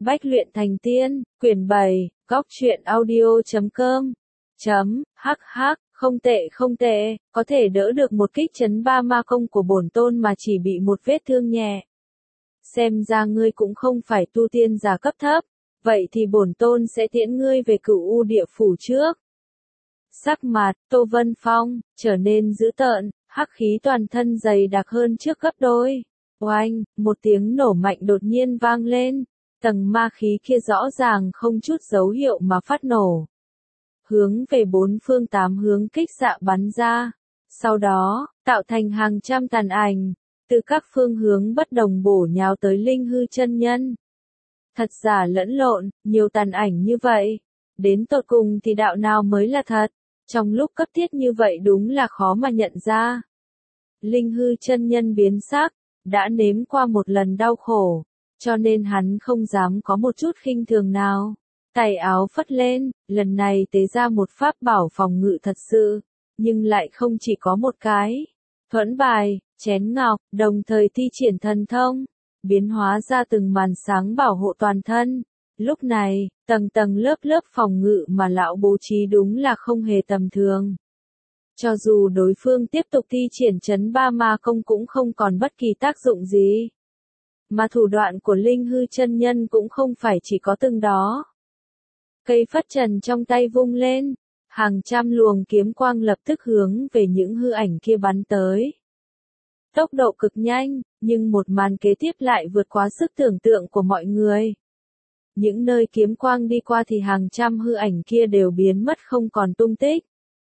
Bách luyện thành tiên, quyển 7, góc truyện audio.com. Hắc, không tệ, có thể đỡ được một kích chấn ba ma công của bổn tôn mà chỉ bị một vết thương nhẹ. Xem ra ngươi cũng không phải tu tiên giả cấp thấp, vậy thì bổn tôn sẽ tiễn ngươi về Cửu U địa phủ trước. Sắc mặt Tô Vân Phong trở nên dữ tợn, hắc khí toàn thân dày đặc hơn trước gấp đôi. Oanh, một tiếng nổ mạnh đột nhiên vang lên, tầng ma khí kia rõ ràng không chút dấu hiệu mà phát nổ. Hướng về bốn phương tám hướng kích xạ bắn ra, sau đó, tạo thành hàng trăm tàn ảnh, từ các phương hướng bất đồng bổ nhào tới Linh Hư chân nhân. Thật giả lẫn lộn, nhiều tàn ảnh như vậy, đến tột cùng thì đạo nào mới là thật, trong lúc cấp thiết như vậy đúng là khó mà nhận ra. Linh Hư chân nhân biến sắc, đã nếm qua một lần đau khổ, cho nên hắn không dám có một chút khinh thường nào. Tay áo phất lên, lần này tế ra một pháp bảo phòng ngự thật sự, nhưng lại không chỉ có một cái. Thuẫn bài, chén ngọc, đồng thời thi triển thần thông, biến hóa ra từng màn sáng bảo hộ toàn thân. Lúc này, tầng tầng lớp lớp phòng ngự mà lão bố trí đúng là không hề tầm thường. Cho dù đối phương tiếp tục thi triển chấn ba ma công cũng không còn bất kỳ tác dụng gì. Mà thủ đoạn của Linh Hư chân nhân cũng không phải chỉ có từng đó. Cây phất trần trong tay vung lên, hàng trăm luồng kiếm quang lập tức hướng về những hư ảnh kia bắn tới. Tốc độ cực nhanh, nhưng một màn kế tiếp lại vượt quá sức tưởng tượng của mọi người. Những nơi kiếm quang đi qua thì hàng trăm hư ảnh kia đều biến mất không còn tung tích.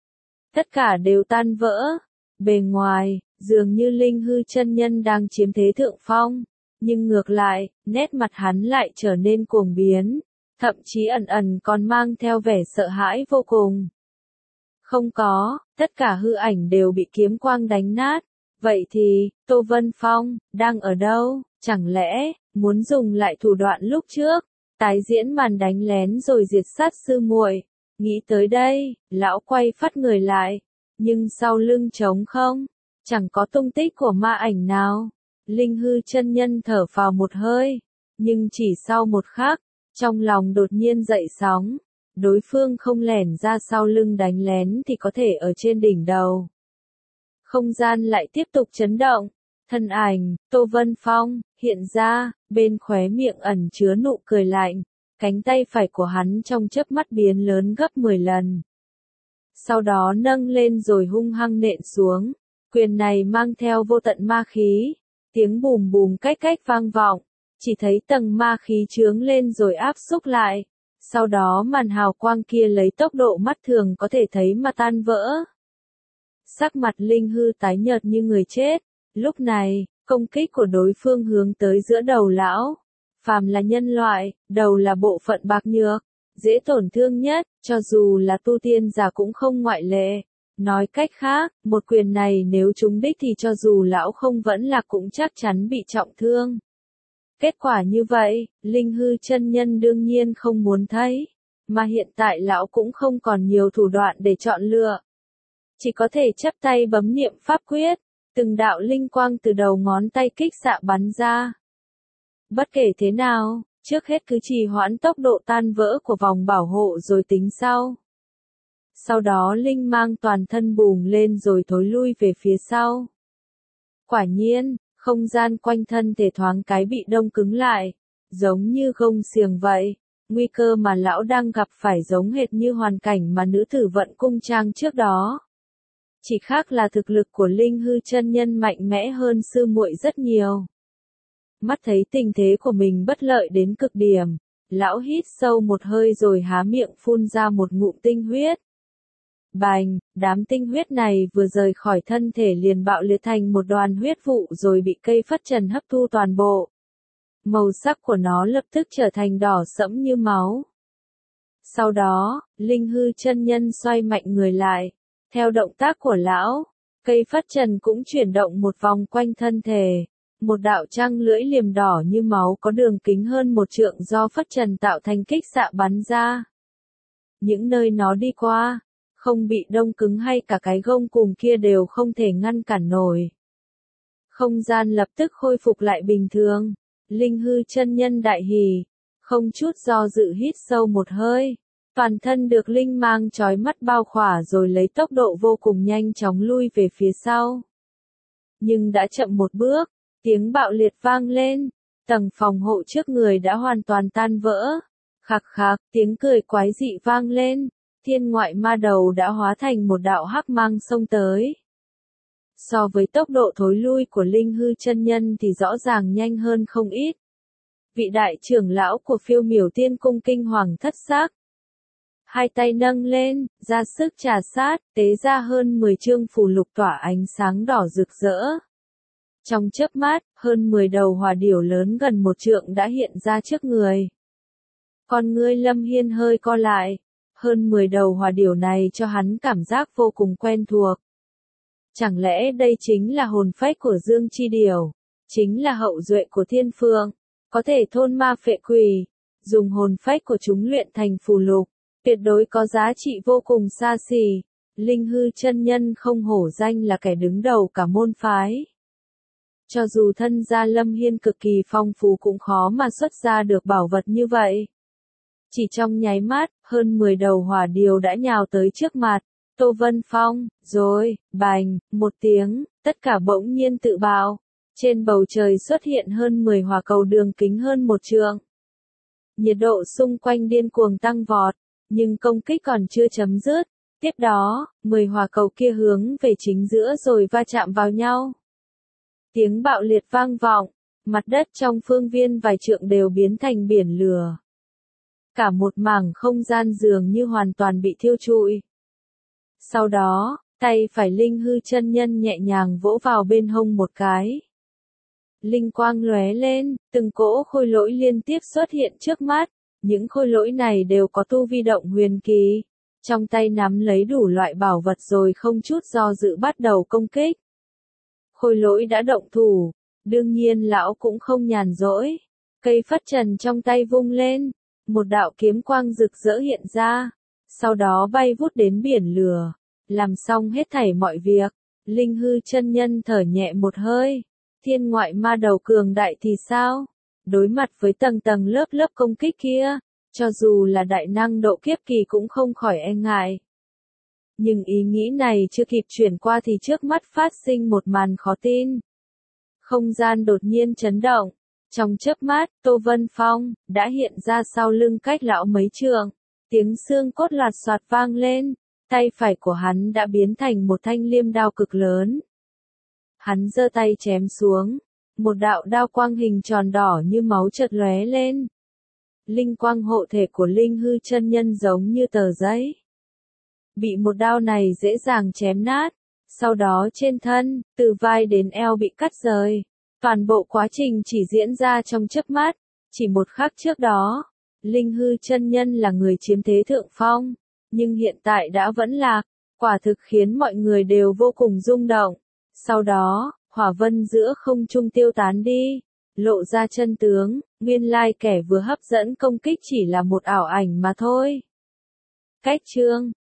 Tất cả đều tan vỡ. Bề ngoài, dường như Linh Hư chân nhân đang chiếm thế thượng phong, nhưng ngược lại, nét mặt hắn lại trở nên cuồng biến, thậm chí ẩn ẩn còn mang theo vẻ sợ hãi vô cùng. Không có, tất cả hư ảnh đều bị kiếm quang đánh nát. Vậy thì, Tô Vân Phong, đang ở đâu? Chẳng lẽ, muốn dùng lại thủ đoạn lúc trước, tái diễn màn đánh lén rồi diệt sát sư muội? Nghĩ tới đây, lão quay phát người lại, nhưng sau lưng trống không, chẳng có tung tích của ma ảnh nào. Linh Hư chân nhân thở phào một hơi, nhưng chỉ sau một khắc, trong lòng đột nhiên dậy sóng. Đối phương không lẻn ra sau lưng đánh lén thì có thể ở trên đỉnh đầu. Không gian lại tiếp tục chấn động, thân ảnh, Tô Vân Phong, hiện ra, bên khóe miệng ẩn chứa nụ cười lạnh, cánh tay phải của hắn trong chớp mắt biến lớn gấp 10 lần. Sau đó nâng lên rồi hung hăng nện xuống, quyền này mang theo vô tận ma khí, tiếng bùm bùm cách vang vọng, chỉ thấy tầng ma khí chướng lên rồi áp xúc lại, sau đó màn hào quang kia lấy tốc độ mắt thường có thể thấy mà tan vỡ. Sắc mặt Linh Hư tái nhợt như người chết, lúc này, công kích của đối phương hướng tới giữa đầu lão. Phàm là nhân loại, đầu là bộ phận bạc nhược, dễ tổn thương nhất, cho dù là tu tiên giả cũng không ngoại lệ. Nói cách khác, một quyền này nếu trúng đích thì cho dù lão không vẫn là cũng chắc chắn bị trọng thương. Kết quả như vậy, Linh Hư chân nhân đương nhiên không muốn thấy, mà hiện tại lão cũng không còn nhiều thủ đoạn để chọn lựa. Chỉ có thể chắp tay bấm niệm pháp quyết, từng đạo linh quang từ đầu ngón tay kích xạ bắn ra. Bất kể thế nào, trước hết cứ trì hoãn tốc độ tan vỡ của vòng bảo hộ rồi tính sau. Sau đó linh mang toàn thân bùng lên rồi thối lui về phía sau. Quả nhiên, không gian quanh thân thể thoáng cái bị đông cứng lại, giống như gông xiềng vậy. Nguy cơ mà lão đang gặp phải giống hệt như hoàn cảnh mà nữ tử vận cung trang trước đó. Chỉ khác là thực lực của Linh Hư chân nhân mạnh mẽ hơn sư muội rất nhiều. Mắt thấy tình thế của mình bất lợi đến cực điểm, lão hít sâu một hơi rồi há miệng phun ra một ngụm tinh huyết. Bành, đám tinh huyết này vừa rời khỏi thân thể liền bạo liệt thành một đoàn huyết vụ rồi bị cây phất trần hấp thu toàn bộ. Màu sắc của nó lập tức trở thành đỏ sẫm như máu. Sau đó, Linh Hư chân nhân xoay mạnh người lại. Theo động tác của lão, cây phất trần cũng chuyển động một vòng quanh thân thể. Một đạo trăng lưỡi liềm đỏ như máu có đường kính hơn 1 trượng do phất trần tạo thành kích xạ bắn ra. Những nơi nó đi qua, không bị đông cứng hay cả cái gông cùm kia đều không thể ngăn cản nổi. Không gian lập tức khôi phục lại bình thường. Linh Hư chân nhân đại hỉ, Không chút do dự hít sâu một hơi. Toàn thân được linh mang chói mắt bao khỏa rồi lấy tốc độ vô cùng nhanh chóng lui về phía sau. Nhưng đã chậm một bước, tiếng bạo liệt vang lên, tầng phòng hộ trước người đã hoàn toàn tan vỡ. Khạc khạc, tiếng cười quái dị vang lên, thiên ngoại ma đầu đã hóa thành một đạo hắc mang xông tới. So với tốc độ thối lui của Linh Hư chân nhân thì rõ ràng nhanh hơn không ít. Vị đại trưởng lão của Phiêu Miểu Tiên Cung kinh hoàng thất xác. Hai tay nâng lên, ra sức trà sát, tế ra hơn 10 chương phù lục tỏa ánh sáng đỏ rực rỡ. Trong chớp mắt, hơn 10 đầu hỏa điểu lớn gần 1 trượng đã hiện ra trước người. Con ngươi Lâm Hiên hơi co lại, hơn 10 đầu hỏa điểu này cho hắn cảm giác vô cùng quen thuộc. Chẳng lẽ đây chính là hồn phách của Dương Chi Điểu, chính là hậu duệ của Thiên Phượng, có thể thôn ma phệ quỷ, dùng hồn phách của chúng luyện thành phù lục, tuyệt đối có giá trị vô cùng xa xỉ. Linh Hư chân nhân không hổ danh là kẻ đứng đầu cả môn phái. Cho dù thân gia Lâm Hiên cực kỳ phong phú cũng khó mà xuất ra được bảo vật như vậy. Chỉ trong nháy mắt, hơn 10 đầu hỏa điểu đã nhào tới trước mặt. Tô Vân Phong, rồi, bành, một tiếng, tất cả bỗng nhiên tự bạo. Trên bầu trời xuất hiện hơn 10 hỏa cầu đường kính hơn 1 trượng. Nhiệt độ xung quanh điên cuồng tăng vọt, nhưng công kích còn chưa chấm dứt. Tiếp đó, 10 hỏa cầu kia hướng về chính giữa rồi va chạm vào nhau. Tiếng bạo liệt vang vọng, mặt đất trong phương viên vài trượng đều biến thành biển lửa. Cả một mảng không gian dường như hoàn toàn bị thiêu trụi. Sau đó, tay phải Linh Hư chân nhân nhẹ nhàng vỗ vào bên hông một cái. Linh quang lóe lên, từng cỗ khôi lỗi liên tiếp xuất hiện trước mắt, những khôi lỗi này đều có tu vi động huyền kỳ, trong tay nắm lấy đủ loại bảo vật rồi không chút do dự bắt đầu công kích. Khôi lỗi đã động thủ, đương nhiên lão cũng không nhàn rỗi, cây phất trần trong tay vung lên, một đạo kiếm quang rực rỡ hiện ra, sau đó bay vút đến biển lửa. Làm xong hết thảy mọi việc, Linh Hư chân nhân thở nhẹ một hơi. Thiên ngoại ma đầu cường đại thì sao? Đối mặt với tầng tầng lớp lớp công kích kia, cho dù là đại năng độ kiếp kỳ cũng không khỏi e ngại. Nhưng ý nghĩ này chưa kịp chuyển qua thì trước mắt phát sinh một màn khó tin. Không gian đột nhiên chấn động. Trong chớp mắt, Tô Vân Phong đã hiện ra sau lưng cách lão mấy trượng. Tiếng xương cốt loạt soạt vang lên. Tay phải của hắn đã biến thành một thanh liêm đao cực lớn. Hắn giơ tay chém xuống, một đạo đao quang hình tròn đỏ như máu chợt lóe lên. Linh quang hộ thể của Linh Hư chân nhân giống như tờ giấy. Bị một đao này dễ dàng chém nát, sau đó trên thân, từ vai đến eo bị cắt rời. Toàn bộ quá trình chỉ diễn ra trong chớp mắt, chỉ một khắc trước đó, Linh Hư chân nhân là người chiếm thế thượng phong. Nhưng hiện tại đã vẫn lạc, quả thực khiến mọi người đều vô cùng rung động. Sau đó, hỏa vân giữa không trung tiêu tán đi, lộ ra chân tướng, nguyên lai kẻ vừa hấp dẫn công kích chỉ là một ảo ảnh mà thôi. Cách chương